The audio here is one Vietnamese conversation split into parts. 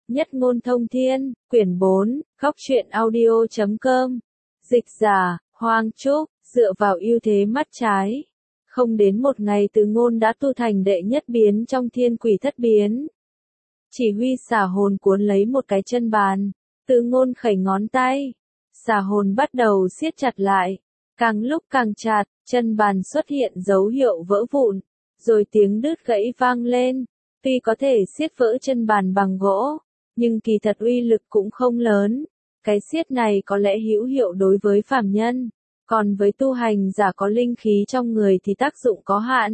Nhất ngôn thông thiên, quyển 4, góc truyện audio.com. Dịch giả, Hoang Trúc, dựa vào ưu thế mắt trái. Không đến một ngày Từ Ngôn đã tu thành đệ nhất biến trong thiên quỷ thất biến. Chỉ huy xà hồn cuốn lấy một cái chân bàn, Từ Ngôn khẩy ngón tay. Xà hồn bắt đầu siết chặt lại, càng lúc càng chặt, chân bàn xuất hiện dấu hiệu vỡ vụn, rồi tiếng đứt gãy vang lên. Tuy có thể siết vỡ chân bàn bằng gỗ, nhưng kỳ thật uy lực cũng không lớn. Cái siết này có lẽ hữu hiệu đối với phàm nhân, còn với tu hành giả có linh khí trong người thì tác dụng có hạn.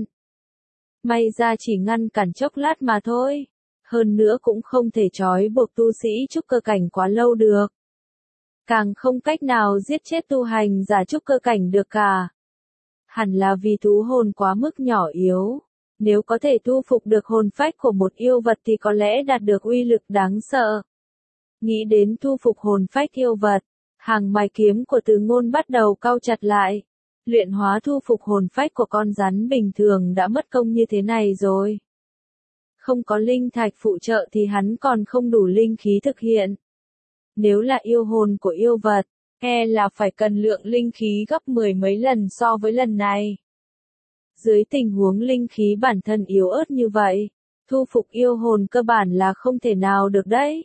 May ra chỉ ngăn cản chốc lát mà thôi, hơn nữa cũng không thể trói buộc tu sĩ trúc cơ cảnh quá lâu được. Càng không cách nào giết chết tu hành giả trúc cơ cảnh được cả. Hẳn là vì thú hồn quá mức nhỏ yếu. Nếu có thể thu phục được hồn phách của một yêu vật thì có lẽ đạt được uy lực đáng sợ. Nghĩ đến thu phục hồn phách yêu vật, hàng mày kiếm của Từ Ngôn bắt đầu cau chặt lại. Luyện hóa thu phục hồn phách của con rắn bình thường đã mất công như thế này rồi. Không có linh thạch phụ trợ thì hắn còn không đủ linh khí thực hiện. Nếu là yêu hồn của yêu vật, là phải cần lượng linh khí gấp 10 mấy lần so với lần này. Dưới tình huống linh khí bản thân yếu ớt như vậy, thu phục yêu hồn cơ bản là không thể nào được đấy.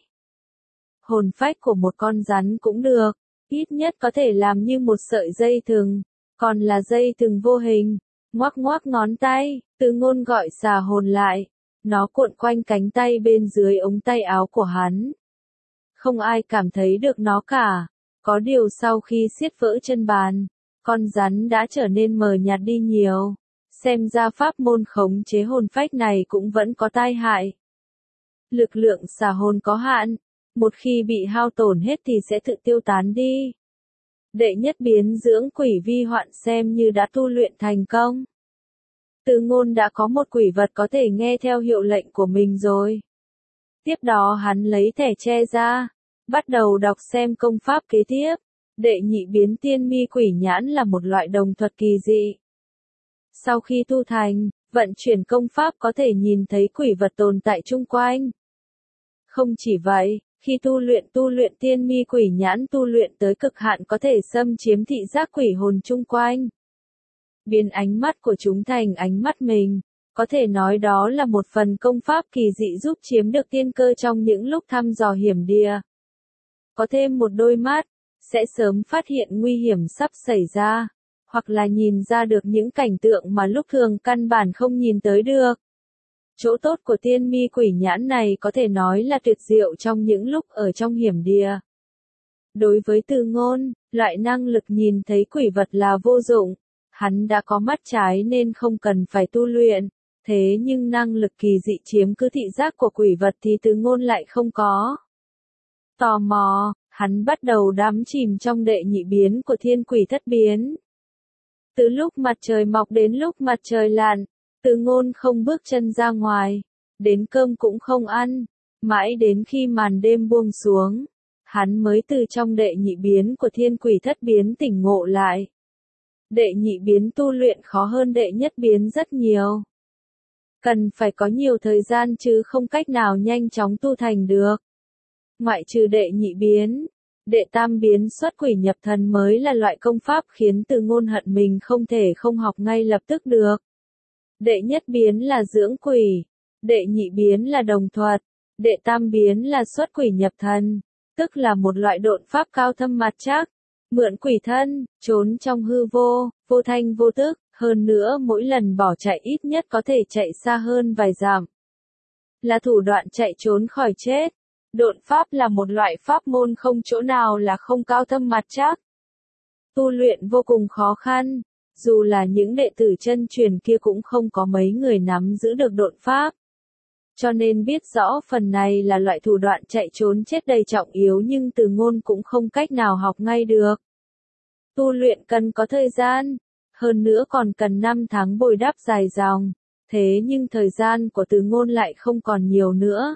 Hồn phách của một con rắn cũng được, ít nhất có thể làm như một sợi dây thừng, còn là dây thừng vô hình. Ngoắc ngoắc ngón tay, Từ Ngôn gọi xà hồn lại, nó cuộn quanh cánh tay bên dưới ống tay áo của hắn. Không ai cảm thấy được nó cả, có điều sau khi siết vỡ chân bàn, con rắn đã trở nên mờ nhạt đi nhiều. Xem ra pháp môn khống chế hồn phách này cũng vẫn có tai hại. Lực lượng xà hồn có hạn, một khi bị hao tổn hết thì sẽ tự tiêu tán đi. Đệ nhất biến dưỡng quỷ vi hoạn xem như đã tu luyện thành công. Từ Ngôn đã có một quỷ vật có thể nghe theo hiệu lệnh của mình rồi. Tiếp đó hắn lấy thẻ tre ra, bắt đầu đọc xem công pháp kế tiếp. Đệ nhị biến tiên mi quỷ nhãn là một loại đồng thuật kỳ dị. Sau khi tu thành, vận chuyển công pháp có thể nhìn thấy quỷ vật tồn tại chung quanh. Không chỉ vậy, khi tu luyện tiên mi quỷ nhãn tu luyện tới cực hạn có thể xâm chiếm thị giác quỷ hồn chung quanh. Biến ánh mắt của chúng thành ánh mắt mình, có thể nói đó là một phần công pháp kỳ dị giúp chiếm được tiên cơ trong những lúc thăm dò hiểm địa. Có thêm một đôi mắt, sẽ sớm phát hiện nguy hiểm sắp xảy ra, hoặc là nhìn ra được những cảnh tượng mà lúc thường căn bản không nhìn tới được. Chỗ tốt của tiên mi quỷ nhãn này có thể nói là tuyệt diệu trong những lúc ở trong hiểm địa. Đối với Từ Ngôn, loại năng lực nhìn thấy quỷ vật là vô dụng. Hắn đã có mắt trái nên không cần phải tu luyện, thế nhưng năng lực kỳ dị chiếm cứ thị giác của quỷ vật thì Từ Ngôn lại không có. Tò mò, hắn bắt đầu đắm chìm trong đệ nhị biến của thiên quỷ thất biến. Từ lúc mặt trời mọc đến lúc mặt trời lặn, Từ Ngôn không bước chân ra ngoài, đến cơm cũng không ăn, mãi đến khi màn đêm buông xuống, hắn mới từ trong đệ nhị biến của thiên quỷ thất biến tỉnh ngộ lại. Đệ nhị biến tu luyện khó hơn đệ nhất biến rất nhiều. Cần phải có nhiều thời gian chứ không cách nào nhanh chóng tu thành được. Ngoại trừ đệ nhị biến, đệ tam biến xuất quỷ nhập thần mới là loại công pháp khiến Từ Ngôn hận mình không thể không học ngay lập tức được. Đệ nhất biến là dưỡng quỷ, đệ nhị biến là đồng thuật, đệ tam biến là xuất quỷ nhập thần, tức là một loại độn pháp cao thâm mặt chắc, mượn quỷ thân, trốn trong hư vô, vô thanh vô tức, hơn nữa mỗi lần bỏ chạy ít nhất có thể chạy xa hơn vài dặm. Là thủ đoạn chạy trốn khỏi chết. Độn pháp là một loại pháp môn không chỗ nào là không cao thâm mặt chắc. Tu luyện vô cùng khó khăn, dù là những đệ tử chân truyền kia cũng không có mấy người nắm giữ được độn pháp. Cho nên biết rõ phần này là loại thủ đoạn chạy trốn chết đầy trọng yếu nhưng Từ Ngôn cũng không cách nào học ngay được. Tu luyện cần có thời gian, hơn nữa còn cần 5 tháng bồi đắp dài dòng, thế nhưng thời gian của Từ Ngôn lại không còn nhiều nữa.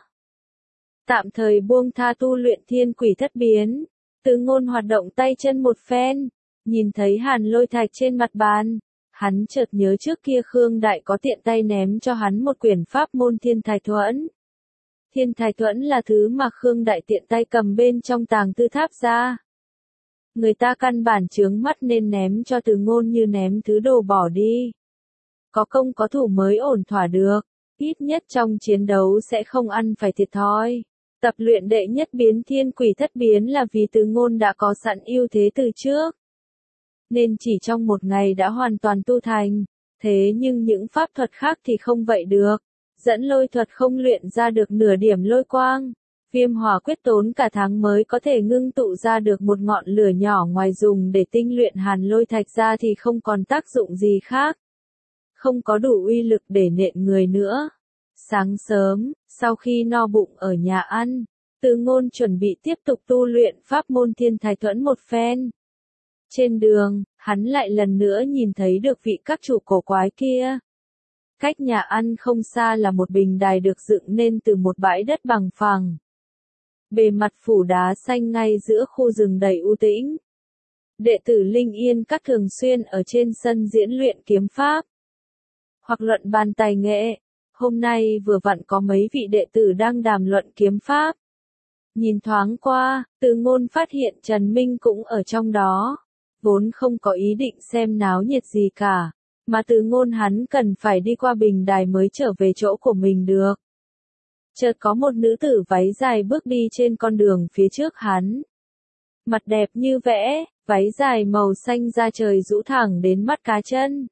Tạm thời buông tha tu luyện thiên quỷ thất biến, Từ Ngôn hoạt động tay chân một phen, nhìn thấy hàn lôi thạch trên mặt bàn, hắn chợt nhớ trước kia Khương Đại có tiện tay ném cho hắn một quyển pháp môn thiên thạch thuẫn. Thiên Thái Thuẫn là thứ mà Khương Đại tiện tay cầm bên trong tàng tư tháp ra. Người ta căn bản chướng mắt nên ném cho Từ Ngôn như ném thứ đồ bỏ đi. Có công có thủ mới ổn thỏa được, ít nhất trong chiến đấu sẽ không ăn phải thiệt thòi. Tập luyện đệ nhất biến thiên quỷ thất biến là vì Từ Ngôn đã có sẵn ưu thế từ trước. Nên chỉ trong một ngày đã hoàn toàn tu thành, thế nhưng những pháp thuật khác thì không vậy được. Dẫn lôi thuật không luyện ra được nửa điểm lôi quang. Viêm hỏa quyết tốn cả tháng mới có thể ngưng tụ ra được một ngọn lửa nhỏ, ngoài dùng để tinh luyện hàn lôi thạch ra thì không còn tác dụng gì khác. Không có đủ uy lực để nện người nữa. Sáng sớm, sau khi no bụng ở nhà ăn, Từ Ngôn chuẩn bị tiếp tục tu luyện pháp môn Thiên Thái Thuẫn một phen. Trên đường, hắn lại lần nữa nhìn thấy được vị các chủ cổ quái kia. Cách nhà ăn không xa là một bình đài được dựng nên từ một bãi đất bằng phẳng. Bề mặt phủ đá xanh ngay giữa khu rừng đầy u tĩnh. Đệ tử Linh Yên các thường xuyên ở trên sân diễn luyện kiếm pháp hoặc luận bàn tài nghệ. Hôm nay vừa vặn có mấy vị đệ tử đang đàm luận kiếm pháp. Nhìn thoáng qua, Từ Ngôn phát hiện Trần Minh cũng ở trong đó. Vốn không có ý định xem náo nhiệt gì cả, mà Từ Ngôn hắn cần phải đi qua bình đài mới trở về chỗ của mình được. Chợt có một nữ tử váy dài bước đi trên con đường phía trước hắn. Mặt đẹp như vẽ, váy dài màu xanh da trời rũ thẳng đến mắt cá chân.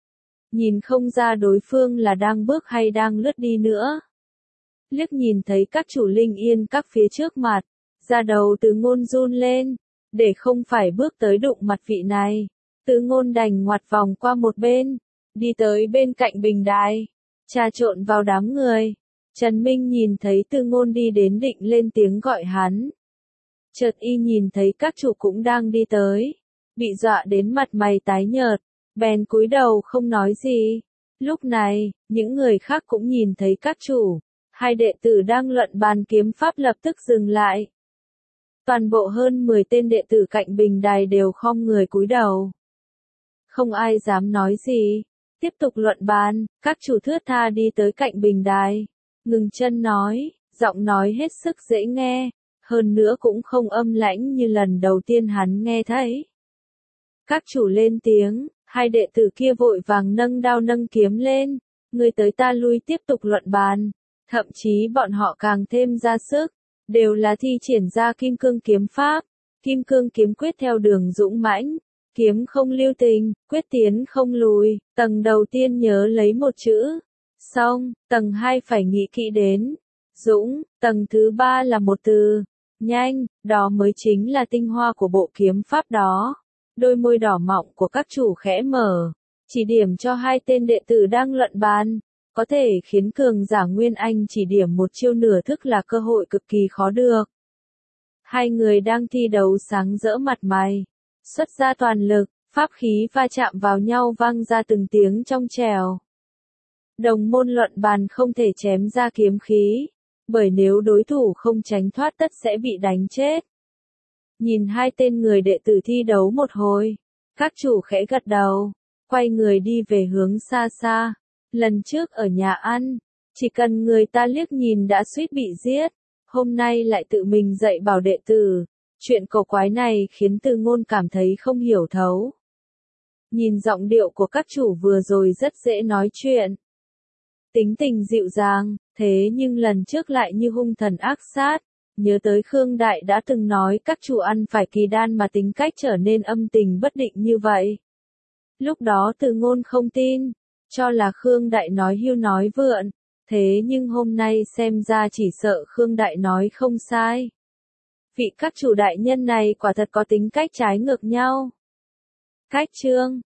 Nhìn không ra đối phương là đang bước hay đang lướt đi nữa. Liếc nhìn thấy các chủ Linh Yên các phía trước mặt, da đầu Từ Ngôn run lên, để không phải bước tới đụng mặt vị này. Từ Ngôn đành ngoặt vòng qua một bên, đi tới bên cạnh bình đài, trà trộn vào đám người. Trần Minh nhìn thấy Từ Ngôn đi đến định lên tiếng gọi hắn. Chợt y nhìn thấy các chủ cũng đang đi tới, bị dọa đến mặt mày tái nhợt, bèn cúi đầu không nói gì. Lúc này, những người khác cũng nhìn thấy các chủ, hai đệ tử đang luận bàn kiếm pháp lập tức dừng lại. Toàn bộ hơn 10 tên đệ tử cạnh bình đài đều khom người cúi đầu. Không ai dám nói gì. Tiếp tục luận bàn, các chủ thướt tha đi tới cạnh bình đài. Ngừng chân nói, giọng nói hết sức dễ nghe, hơn nữa cũng không âm lãnh như lần đầu tiên hắn nghe thấy. Các chủ lên tiếng, hai đệ tử kia vội vàng nâng đao nâng kiếm lên, người tới ta lui tiếp tục luận bàn. Thậm chí bọn họ càng thêm ra sức, đều là thi triển ra kim cương kiếm pháp, kim cương kiếm quyết theo đường dũng mãnh, kiếm không lưu tình, quyết tiến không lùi. Tầng đầu tiên nhớ lấy một chữ, xong, tầng 2 phải nghĩ kỹ đến, dũng, tầng thứ 3 là một từ, nhanh, đó mới chính là tinh hoa của bộ kiếm pháp đó. Đôi môi đỏ mọng của các chủ khẽ mở, chỉ điểm cho hai tên đệ tử đang luận bàn. Có thể khiến cường giả Nguyên Anh chỉ điểm một chiêu nửa thức là cơ hội cực kỳ khó được. Hai người đang thi đấu sáng rỡ mặt mày, xuất ra toàn lực, pháp khí va chạm vào nhau vang ra từng tiếng trong trẻo. Đồng môn luận bàn không thể chém ra kiếm khí, bởi nếu đối thủ không tránh thoát tất sẽ bị đánh chết. Nhìn hai tên người đệ tử thi đấu một hồi, các chủ khẽ gật đầu, quay người đi về hướng xa xa. Lần trước ở nhà ăn, chỉ cần người ta liếc nhìn đã suýt bị giết, hôm nay lại tự mình dạy bảo đệ tử. Chuyện cổ quái này khiến Từ Ngôn cảm thấy không hiểu thấu. Nhìn giọng điệu của các chủ vừa rồi rất dễ nói chuyện. Tính tình dịu dàng, thế nhưng lần trước lại như hung thần ác sát. Nhớ tới Khương Đại đã từng nói các chủ ăn phải kỳ đan mà tính cách trở nên âm tình bất định như vậy. Lúc đó Từ Ngôn không tin, cho là Khương Đại nói hưu nói vượn, thế nhưng hôm nay xem ra chỉ sợ Khương Đại nói không sai. Vị các chủ đại nhân này quả thật có tính cách trái ngược nhau. Cách chương